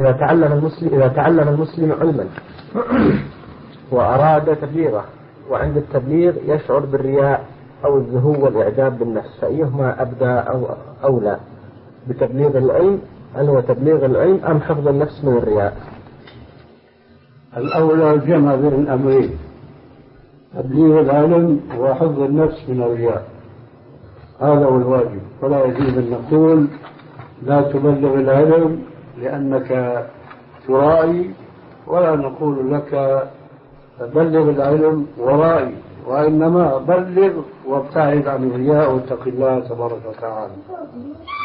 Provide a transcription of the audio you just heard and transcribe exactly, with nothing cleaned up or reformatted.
إذا تعلم المسلم إذا تعلم المسلم علما وأراد تبليغه، وعند التبليغ يشعر بالرياء أو الزهو والإعجاب بالنفس، فأيهما أبدى أو أولى بتبليغ العلم؟ هل هو تبليغ العلم أم حفظ النفس من الرياء؟ الأولى الجمع بين الأمرين، تبليغ العلم وحفظ النفس من الرياء، هذا هو الواجب. ولا يجوز أن نقول لا تبلغ العلم لأنك ترائي، ولا نقول لك بلغ العلم ورائي، وإنما بلغ وابتعد عن الرياء واتق الله تبارك وتعالى.